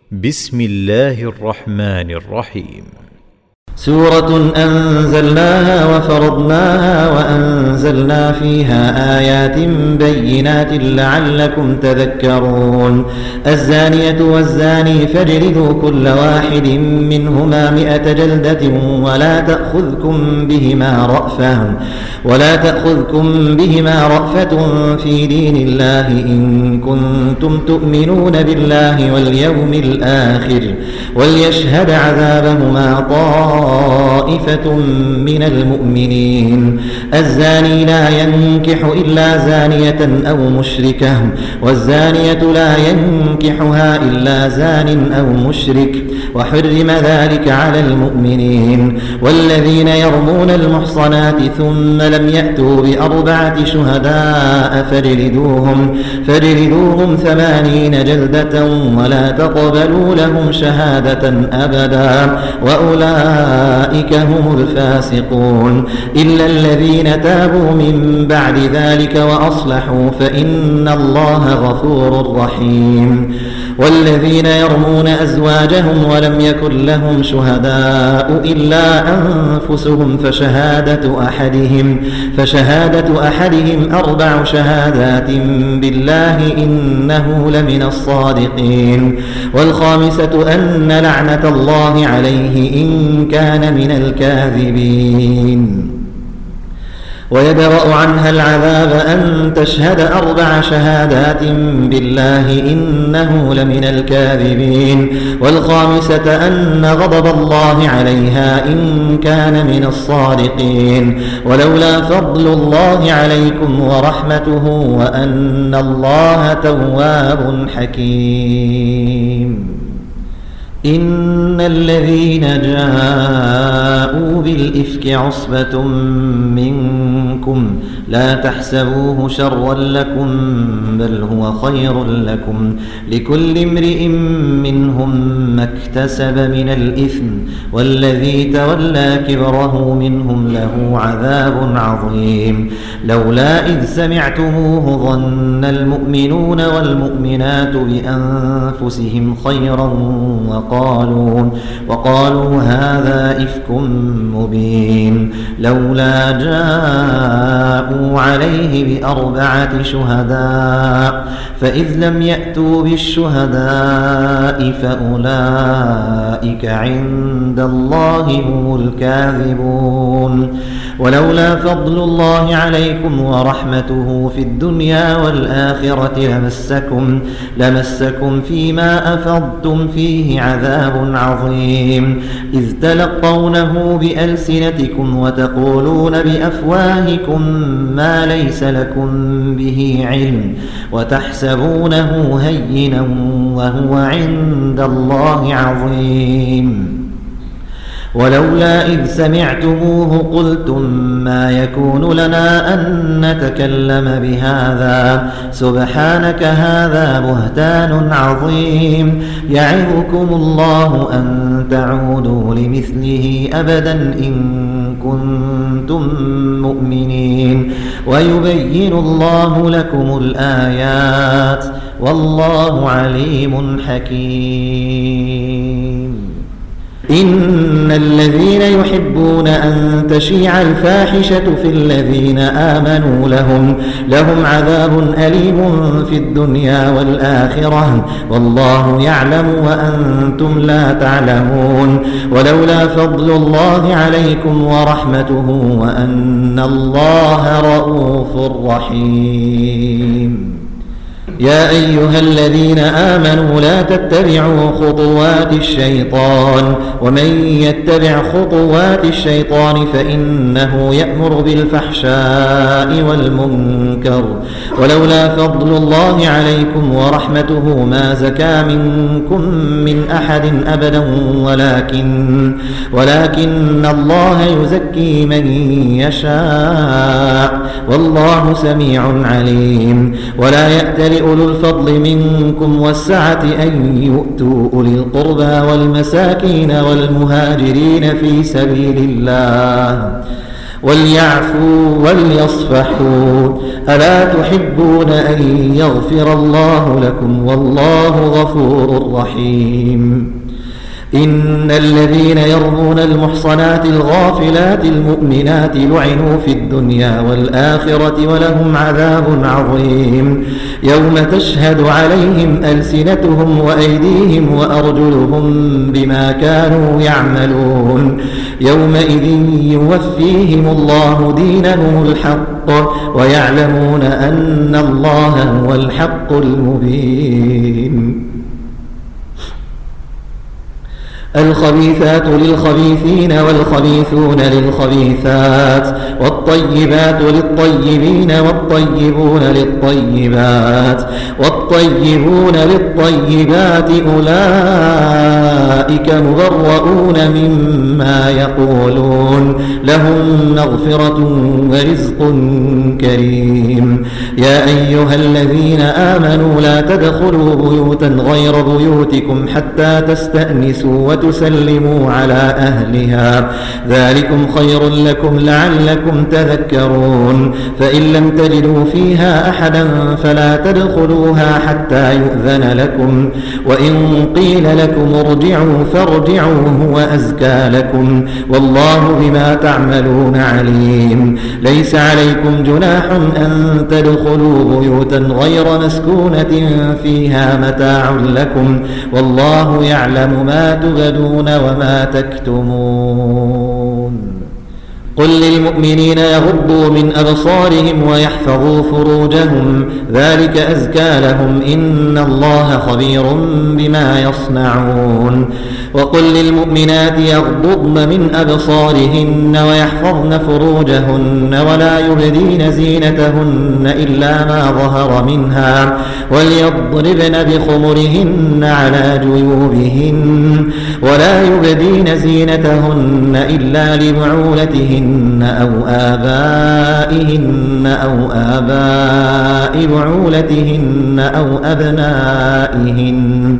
بسم الله الرحمن الرحيم. سورة أنزلناها وفرضناها وأنزلنا فيها آيات بينات لعلكم تذكرون. الزانية والزاني فاجلدوا كل واحد منهما 100 جلدة ولا تأخذكم بهما رأفة في دين الله إن كنتم تؤمنون بالله واليوم الآخر وليشهد عذابهما طائفة من المؤمنين. الزاني لا ينكح إلا زانية أو مشركة والزانية لا ينكحها إلا زان أو مشرك وحرم ذلك على المؤمنين. والذين يرمون المحصنات ثم لم يأتوا ب4 شهداء فاجلدوهم 80 جلدة ولا تقبلوا لهم شهادة أبدا وأولئك هم الفاسقون. إلا الذين تابوا من بعد ذلك وأصلحوا فإن الله غفور رحيم. والذين يرمون أزواجهم ولم يكن لهم شهداء إلا أنفسهم فشهادة أحدهم 4 شهادات بالله إنه لمن الصادقين. والخامسة أن لعنة الله عليه إن كان من الكاذبين. ويدرأ عنها العذاب أن تشهد 4 شهادات بالله إنه لمن الكاذبين. والخامسة أن غضب الله عليها إن كان من الصادقين. ولولا فضل الله عليكم ورحمته وأن الله تواب حكيم. إن الذين جاءوا بالإفك عصبة منكم لا تحسبوه شرا لكم بل هو خير لكم لكل امرئ منهم ما اكتسب من الإثم والذي تولى كبره منهم له عذاب عظيم. لولا إذ سمعتموه ظن المؤمنون والمؤمنات بأنفسهم خيرا وقالوا هذا إفك مبين. لولا جاءوا عليه ب4 شهداء فإذ لم يأتوا بالشهداء فأولئك عند الله هم الكاذبون. ولولا فضل الله عليكم ورحمته في الدنيا والآخرة لمسكم فيما أفضتم فيه عذاب عظيم إذ تلقونه بألسنتكم وتقولون بأفواهكم ما ليس لكم به علم وتحسبونه هينا وهو عند الله عظيم. ولولا إذ سمعتموه قلتم ما يكون لنا أن نتكلم بهذا سبحانك هذا بهتان عظيم. يعظكم الله أن تعودوا لمثله أبدا إن كنتم مؤمنين ويبين الله لكم الآيات والله عليم حكيم. إن الذين يحبون أن تشيع الفاحشة في الذين آمنوا لهم عذاب أليم في الدنيا والآخرة والله يعلم وأنتم لا تعلمون. ولولا فضل الله عليكم ورحمته وأن الله رؤوف رحيم. يا أيها الذين آمنوا لا تتبعوا خطوات الشيطان ومن يتبع خطوات الشيطان فإنه يأمر بالفحشاء والمنكر. ولولا فضل الله عليكم ورحمته ما زكى منكم من أحد أبدا ولكن الله يزكي من يشاء والله سميع عليم. ولا يأتل أولو الفضل منكم والسعة أن يؤتوا أولي القربى والمساكين والمهاجرين في سبيل الله وليعفوا وليصفحوا. ألا تحبون أن يغفر الله لكم والله غفور رحيم. إن الذين يرمون المحصنات الغافلات المؤمنات لعنوا في الدنيا والآخرة ولهم عذاب عظيم. يوم تشهد عليهم ألسنتهم وأيديهم وأرجلهم بما كانوا يعملون. يومئذ يوفيهم الله دينهم الحق ويعلمون أن الله هو الحق المبين. الخبيثات للخبيثين والخبيثون للخبيثات والطيبات للطيبين والطيبون للطيبات والطيبون للطيبات أولئك مبرؤون مما يقولون لهم مغفرة ورزق كريم. يا أيها الذين آمنوا لا تدخلوا بيوتا غير بيوتكم حتى تستأنسوا وتسلموا على أهلها ذلكم خير لكم لعلكم تذكرون. فإن لم تجدوا فيها أحدا فلا تدخلوها حتى يؤذن لكم وإن قيل لكم ارجعوا فارجعوا هو أزكى لكم والله بما تعملون عليم. ليس عليكم جناح أن تدخلوا بيوتا غير مسكونة فيها متاع لكم والله يعلم ما تبدون وما تكتمون. قل للمؤمنين يغضوا من أبصارهم ويحفظوا فروجهم ذلك أزكى لهم إن الله خبير بما يصنعون. وقل للمؤمنات يغضضن من أبصارهن ويحفظن فروجهن ولا يبدين زينتهن إلا ما ظهر منها وليضربن بخمرهن على جيوبهن ولا يبدين زينتهن إلا لبعولتهن أو آبائهن أو آباء بعولتهن أو أبنائهن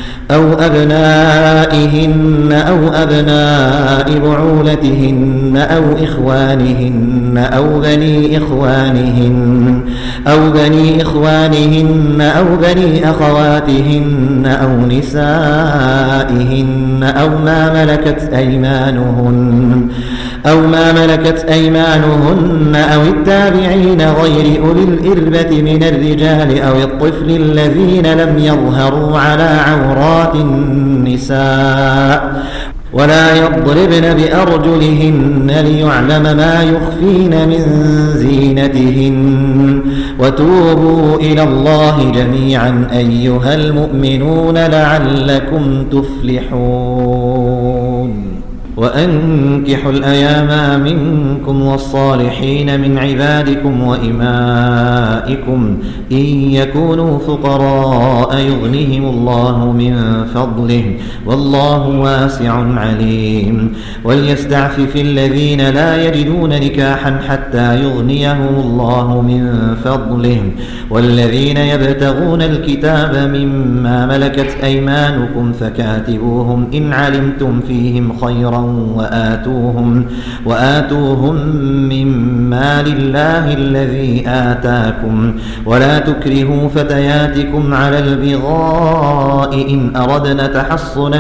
أو أبناء بعولتهن أو إخوانهن أو بني إخوانهن أو بني أخواتهن أو نسائهن أو ما ملكت أيمانهن أو التابعين غير أولي الإربة من الرجال أو الطفل الذين لم يظهروا على عورات النساء ولا يضربن بأرجلهن ليعلم ما يخفين من زينتهن. وتوبوا إلى الله جميعا أيها المؤمنون لعلكم تفلحون. وأنكحوا الأيام منكم والصالحين من عبادكم وإمائكم إن يكونوا فقراء يغنهم الله من فضله والله واسع عليم. وليستعفف الذين لا يجدون نكاحا حتى يغنيهم الله من فضله والذين يبتغون الكتاب مما ملكت أيمانكم فكاتبوهم إن علمتم فيهم خيرا وآتوهم مما لله الذي آتاكم ولا تكرهوا فتياتكم على البغاء إن أردنا تحصنا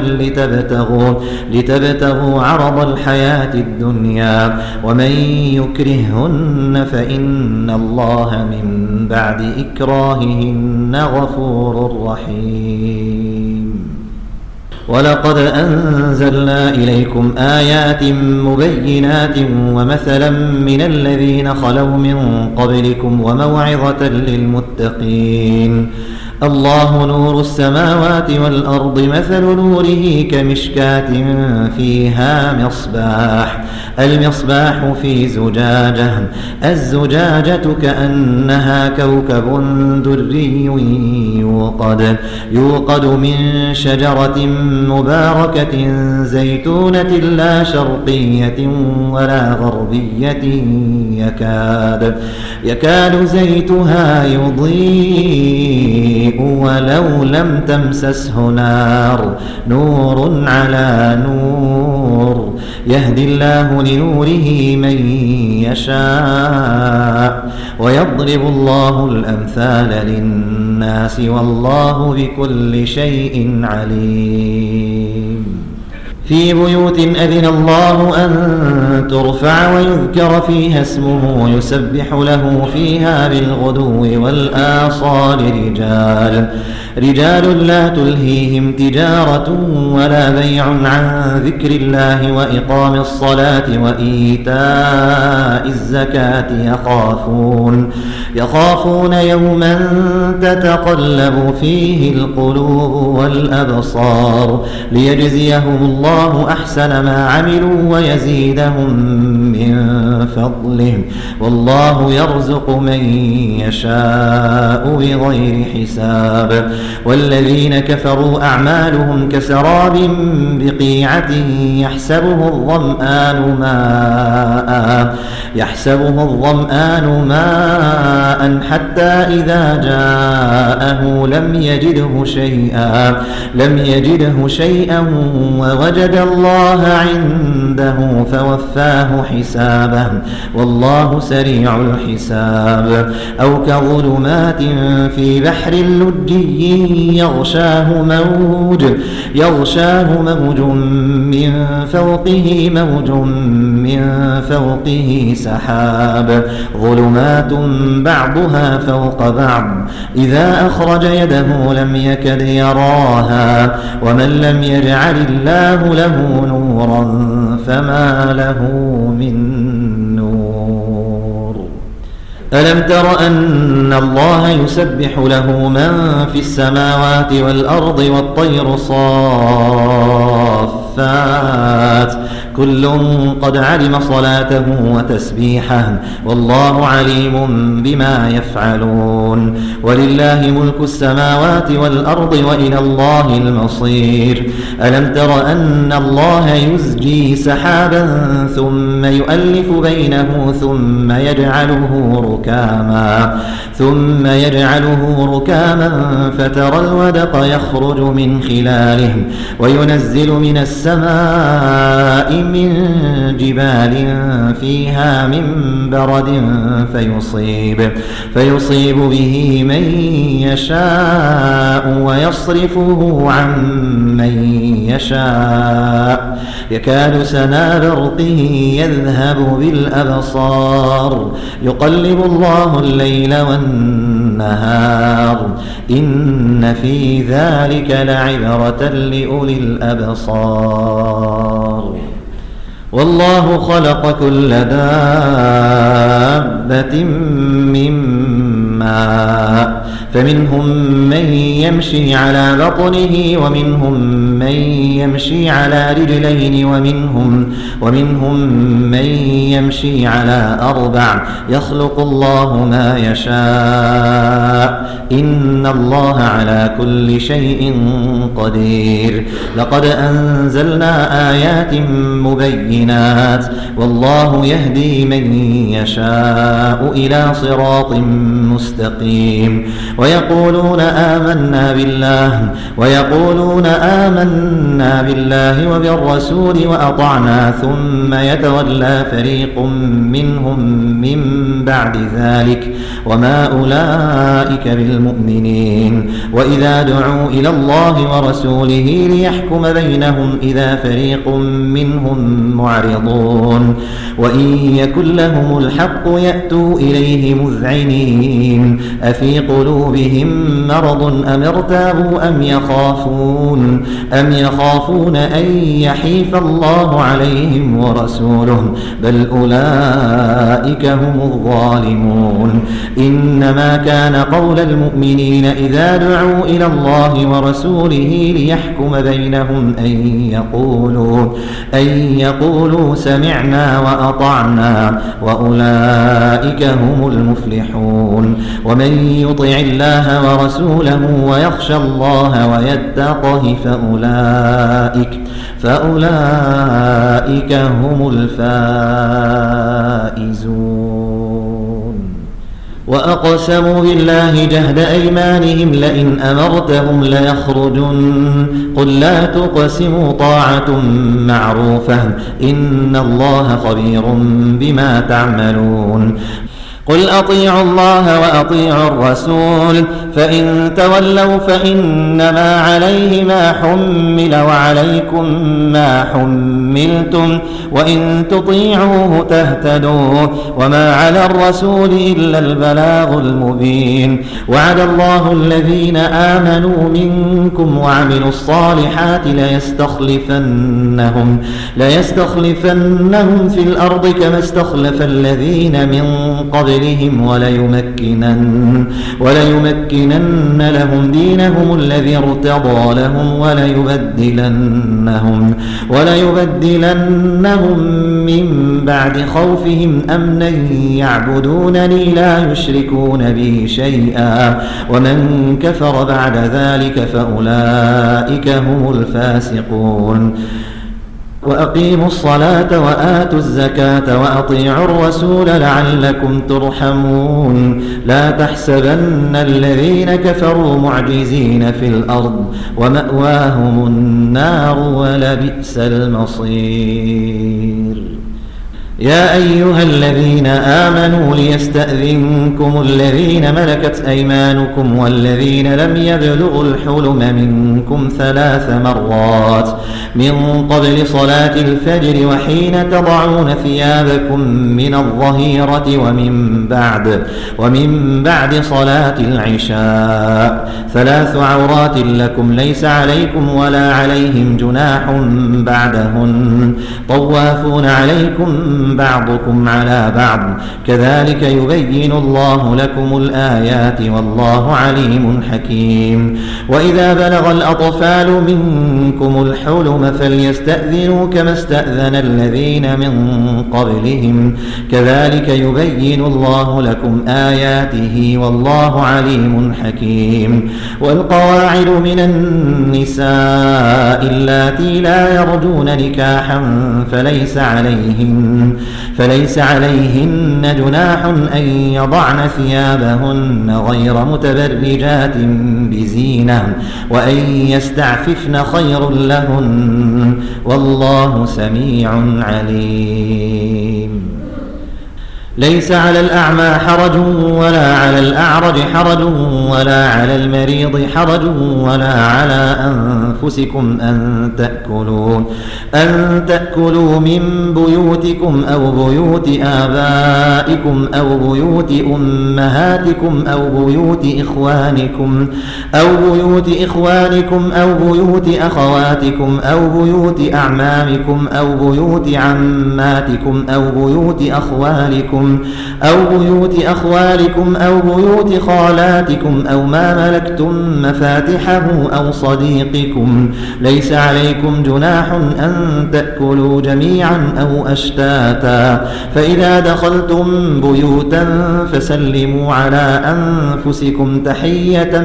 لتبتغوا عرض الحياة الدنيا ومن يكرههن فإن الله من بعد إكراههن غفور رحيم. ولقد أنزلنا إليكم آيات مبينات ومثلا من الذين خلوا من قبلكم وموعظة للمتقين. الله نور السماوات والأرض مثل نوره كمشكاة فيها مصباح المصباح في زجاجة الزجاجة كأنها كوكب دري يوقد من شجرة مباركة زيتونة لا شرقية ولا غربية يكاد زيتها يضيء ولو لم تمسسه نار على نور يهدي الله لنوره من يشاء ويضرب الله الأمثال للناس والله بكل شيء عليم. في بيوت أذن الله أن ترفع ويذكر فيها اسمه يسبح له فيها بالغدو والآصال رجال لا تلهيهم تجارة ولا بيع عن ذكر الله وإقام الصلاة وإيتاء الزكاة يخافون يوما تتقلب فيه القلوب والأبصار ليجزيهم الله أحسن ما عملوا ويزيدهم من فضله والله يرزق من يشاء بغير حساب. والذين كفروا أعمالهم كسراب بقيعة يحسبه الظمآن ماء حتى إذا جاءه لم يجده شيئا ووجد الله عنده فوفاه حسابه والله سريع الحساب. أو كظلمات في بحر لجي يغشاه موج من فوقه سحاب ظلمات بعضها فوق بعض إذا أخرج يده لم يكد يراها ومن لم يجعل الله له نورا فما له من نور. ألم تر أن الله يسبح له من في السماوات والأرض والطير صافات كل قد علم صلاته وتسبيحه والله عليم بما يفعلون. ولله ملك السماوات والأرض وإلى الله المصير. ألم تر أن الله يزجي سحابا ثم يؤلف بينه ثم يجعله ركاما فترى الودق يخرج من خلاله وينزل من السماء من جبال فيها من برد فيصيب به من يشاء ويصرفه عن من يشاء يكاد سنا برقه يذهب بالأبصار يقلب الله الليل والنهار إن في ذلك لعبرة لأولي الأبصار. والله خلق كل دابة من ماء فمنهم من يمشي على بطنه ومنهم من يمشي على رجلين ومنهم من يمشي على أربع يخلق الله ما يشاء إن الله على كل شيء قدير. لقد أنزلنا آيات مبينات والله يهدي من يشاء إلى صراط مستقيم. ويقولون آمنا بالله وبالرسول وأطعنا ثم يتولى فريق منهم من بعد ذلك وما أولئك بالمؤمنين. وإذا دعوا إلى الله ورسوله ليحكم بينهم إذا فريق منهم معرضون وإن يكن لهم الحق يأتوا إليه مذعنين أفي قلوبهم مرض أم ارتابوا أم يخافون أن يحيف الله عليهم ورسوله بل أولئك هم الظالمون. إنما كان قول المؤمنين إذا دعوا إلى الله ورسوله ليحكم بينهم أن يقولوا سمعنا وأطعنا وأولئك هم المفلحون. ومن يطع الله ورسوله ويخشى الله ويتقه فأولئك هم الفائزون. وأقسموا بالله جهد أيمانهم لئن أمرتهم ليخرجن قل لا تقسموا طاعة معروفة إن الله خبير بما تعملون قل أطيعوا الله وأطيعوا الرسول فإن تولوا فإنما عليه ما حمل وعليكم ما حملتم وإن تطيعوه تهتدوا وما على الرسول إلا البلاغ المبين وعد الله الذين آمنوا منكم وعملوا الصالحات ليستخلفنهم في الأرض كما استخلف الذين من قبلهم وليمكنن لهم دينهم الذي ارتضى لهم وليبدلنهم من بعد خوفهم أمنا يعبدونني لا يشركون بي شيئا ومن كفر بعد ذلك فأولئك هم الفاسقون وأقيموا الصلاة وآتوا الزكاة وأطيعوا الرسول لعلكم ترحمون لا تحسبن الذين كفروا معجزين في الأرض ومأواهم النار ولبئس المصير يا أيها الذين آمنوا ليستأذنكم الذين ملكت أيمانكم والذين لم يبلغوا الحلم منكم 3 مرات من قبل صلاة الفجر وحين تضعون ثيابكم من الظهيرة ومن بعد صلاة العشاء 3 عورات لكم ليس عليكم ولا عليهم جناح بعدهن طوافون عليكم بعضكم على بعض كذلك يبين الله لكم الآيات والله عليم حكيم وإذا بلغ الأطفال منكم الحلم فليستأذنوا كما استأذن الذين من قبلهم كذلك يبين الله لكم آياته والله عليم حكيم والقواعد من النساء اللاتي لا يرجون نكاحا فليس عليهن جناح أن يضعن ثيابهن غير متبرجات بزينة وأن يستعففن خير لهن والله سميع عليم ليس على الأعمى حرج ولا على الأعرج حرج ولا على المريض حرج ولا على أنفسكم أن تأكلوا من بيوتكم أو بيوت آبائكم أو بيوت أمهاتكم أو بيوت إخوانكم أو بيوت أخواتكم أو بيوت أعمامكم أو بيوت عماتكم أو بيوت أخوالكم أو بيوت خالاتكم أو ما ملكتم مفاتحه أو صديقكم ليس عليكم جناح أن تأكلوا جميعا أو أشتاتا فإذا دخلتم بيوتا فسلموا على أنفسكم تحية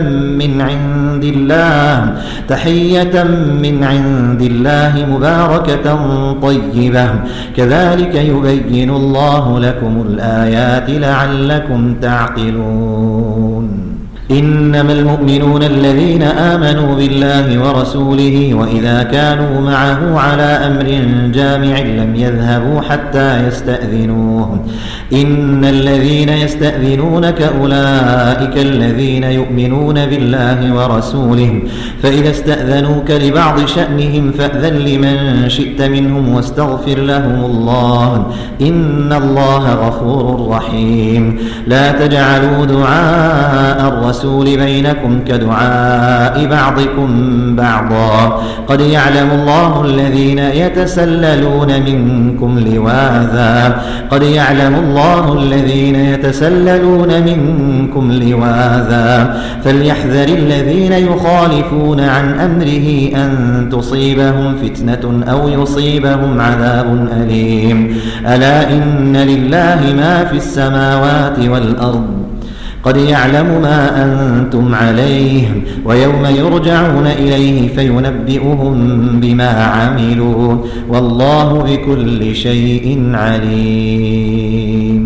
من عند الله مباركة طيبة كذلك يبين الله لكم الآيات لعلكم تعقلون إنما المؤمنون الذين آمنوا بالله ورسوله وإذا كانوا معه على أمر جامع لم يذهبوا حتى يستأذنوه إن الذين يستأذنونك أولئك الذين يؤمنون بالله ورسوله فإذا استأذنوك لبعض شأنهم فأذن لمن شئت منهم واستغفر لهم الله إن الله غفور رحيم لا تجعلوا دعاء الرسول بينكم كدعاء بعضكم بعضا قد يعلم الله الذين يتسللون منكم لواذا فليحذر الذين يخالفون عن أمره أن تصيبهم فتنة أو يصيبهم عذاب أليم ألا إن لله ما في السماوات والأرض قد يعلم ما أنتم عليه ويوم يرجعون إليه فينبئهم بما عملوا والله بكل شيء عليم